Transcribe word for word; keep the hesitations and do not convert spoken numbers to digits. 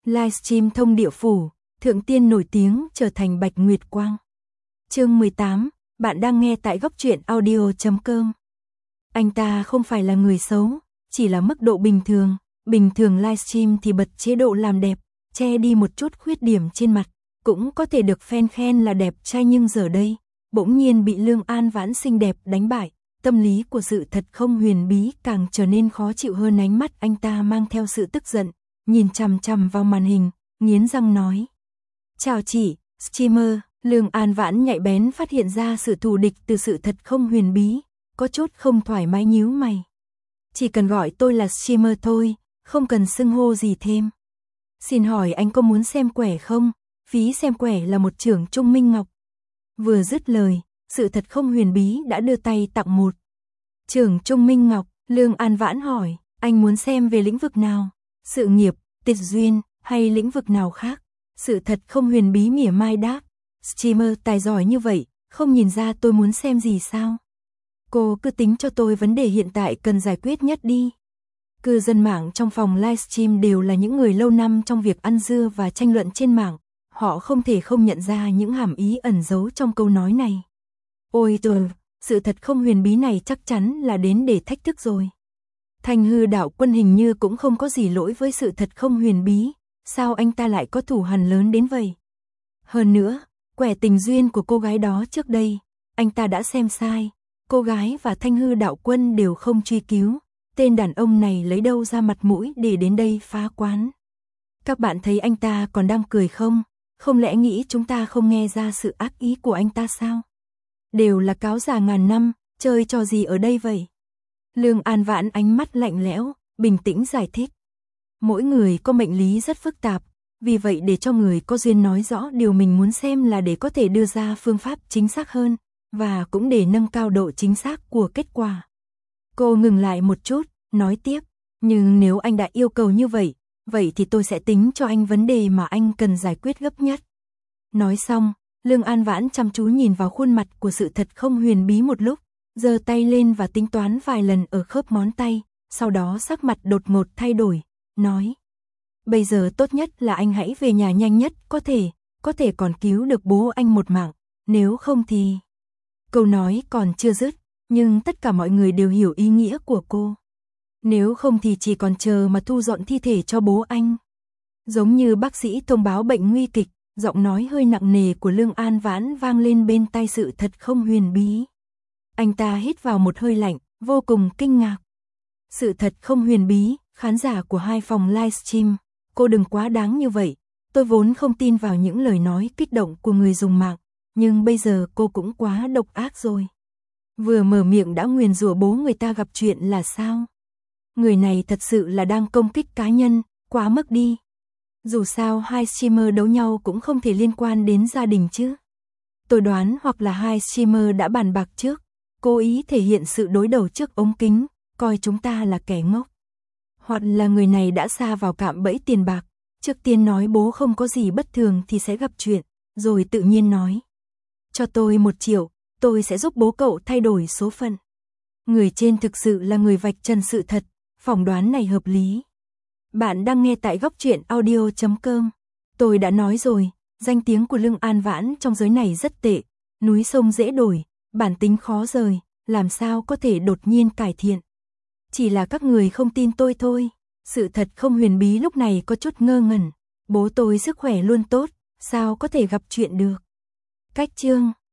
Livestream thông địa phủ, thượng tiên nổi tiếng trở thành Bạch Nguyệt Quang. Chương mười tám, bạn đang nghe tại góc truyện audio chấm com. Anh ta không phải là người xấu, chỉ là mức độ bình thường, bình thường livestream thì bật chế độ làm đẹp, che đi một chút khuyết điểm trên mặt, cũng có thể được fan khen là đẹp trai, nhưng giờ đây, bỗng nhiên bị Lương An Vãn xinh đẹp đánh bại, tâm lý của sự thật không huyền bí càng trở nên khó chịu hơn. Ánh mắt anh ta mang theo sự tức giận, nhìn chằm chằm vào màn hình, nghiến răng nói: "Chào chị, streamer." Lương An Vãn nhạy bén phát hiện ra sự thù địch từ sự thật không huyền bí, có chút không thoải mái nhíu mày. "Chỉ cần gọi tôi là streamer thôi, không cần xưng hô gì thêm." "Xin hỏi anh có muốn xem quẻ không? Phí xem quẻ là một chưởng Trung Minh Ngọc." Vừa dứt lời, sự thật không huyền bí đã đưa tay tặng một chưởng Trung Minh Ngọc. Lương An Vãn hỏi: "Anh muốn xem về lĩnh vực nào? Sự nghiệp, tịch duyên, hay lĩnh vực nào khác?" Sự thật không huyền bí mỉa mai đáp: "Streamer tài giỏi như vậy, không nhìn ra tôi muốn xem gì sao? Cô cứ tính cho tôi vấn đề hiện tại cần giải quyết nhất đi." Cư dân mạng trong phòng livestream đều là những người lâu năm trong việc ăn dưa và tranh luận trên mạng, họ không thể không nhận ra những hàm ý ẩn giấu trong câu nói này. Ôi trời, sự thật không huyền bí này chắc chắn là đến để thách thức rồi. Thanh Hư Đạo Quân hình như cũng không có gì lỗi với sự thật không huyền bí, sao anh ta lại có thù hằn lớn đến vậy? Hơn nữa, quẻ tình duyên của cô gái đó trước đây, anh ta đã xem sai, cô gái và Thanh Hư Đạo Quân đều không truy cứu, tên đàn ông này lấy đâu ra mặt mũi để đến đây phá quán? Các bạn thấy anh ta còn đang cười không? Không lẽ nghĩ chúng ta không nghe ra sự ác ý của anh ta sao? Đều là cáo già ngàn năm, chơi trò gì ở đây vậy? Lương An Vãn ánh mắt lạnh lẽo, bình tĩnh giải thích. Mỗi người có mệnh lý rất phức tạp, vì vậy để cho người có duyên nói rõ điều mình muốn xem là để có thể đưa ra phương pháp chính xác hơn, và cũng để nâng cao độ chính xác của kết quả. Cô ngừng lại một chút, nói tiếp, nhưng nếu anh đã yêu cầu như vậy, vậy thì tôi sẽ tính cho anh vấn đề mà anh cần giải quyết gấp nhất. Nói xong, Lương An Vãn chăm chú nhìn vào khuôn mặt của sự thật không huyền bí một lúc, giơ tay lên và tính toán vài lần ở khớp ngón tay, sau đó sắc mặt đột ngột thay đổi, nói: "Bây giờ tốt nhất là anh hãy về nhà nhanh nhất có thể, có thể còn cứu được bố anh một mạng, nếu không thì..." Câu nói còn chưa dứt, nhưng tất cả mọi người đều hiểu ý nghĩa của cô. Nếu không thì chỉ còn chờ mà thu dọn thi thể cho bố anh. Giống như bác sĩ thông báo bệnh nguy kịch, giọng nói hơi nặng nề của Lương An Vãn vang lên bên tai sự thật không huyền bí. Anh ta hít vào một hơi lạnh, vô cùng kinh ngạc. Sự thật không huyền bí, khán giả của hai phòng livestream, cô đừng quá đáng như vậy. Tôi vốn không tin vào những lời nói kích động của người dùng mạng, nhưng bây giờ cô cũng quá độc ác rồi. Vừa mở miệng đã nguyền rủa bố người ta gặp chuyện là sao? Người này thật sự là đang công kích cá nhân, quá mức đi. Dù sao hai streamer đấu nhau cũng không thể liên quan đến gia đình chứ. Tôi đoán hoặc là hai streamer đã bàn bạc trước, cố ý thể hiện sự đối đầu trước ống kính, coi chúng ta là kẻ ngốc. Hoặc là người này đã sa vào cạm bẫy tiền bạc, trước tiên nói bố không có gì bất thường thì sẽ gặp chuyện, rồi tự nhiên nói: "Cho tôi một triệu, tôi sẽ giúp bố cậu thay đổi số phận." Người trên thực sự là người vạch trần sự thật, phỏng đoán này hợp lý. Bạn đang nghe tại góc truyện audio chấm com. Tôi đã nói rồi, danh tiếng của Lương An Vãn trong giới này rất tệ, núi sông dễ đổi, bản tính khó rời, làm sao có thể đột nhiên cải thiện. Chỉ là các người không tin tôi thôi. Sự thật không huyền bí lúc này có chút ngơ ngẩn. Bố tôi sức khỏe luôn tốt, sao có thể gặp chuyện được. Cách chương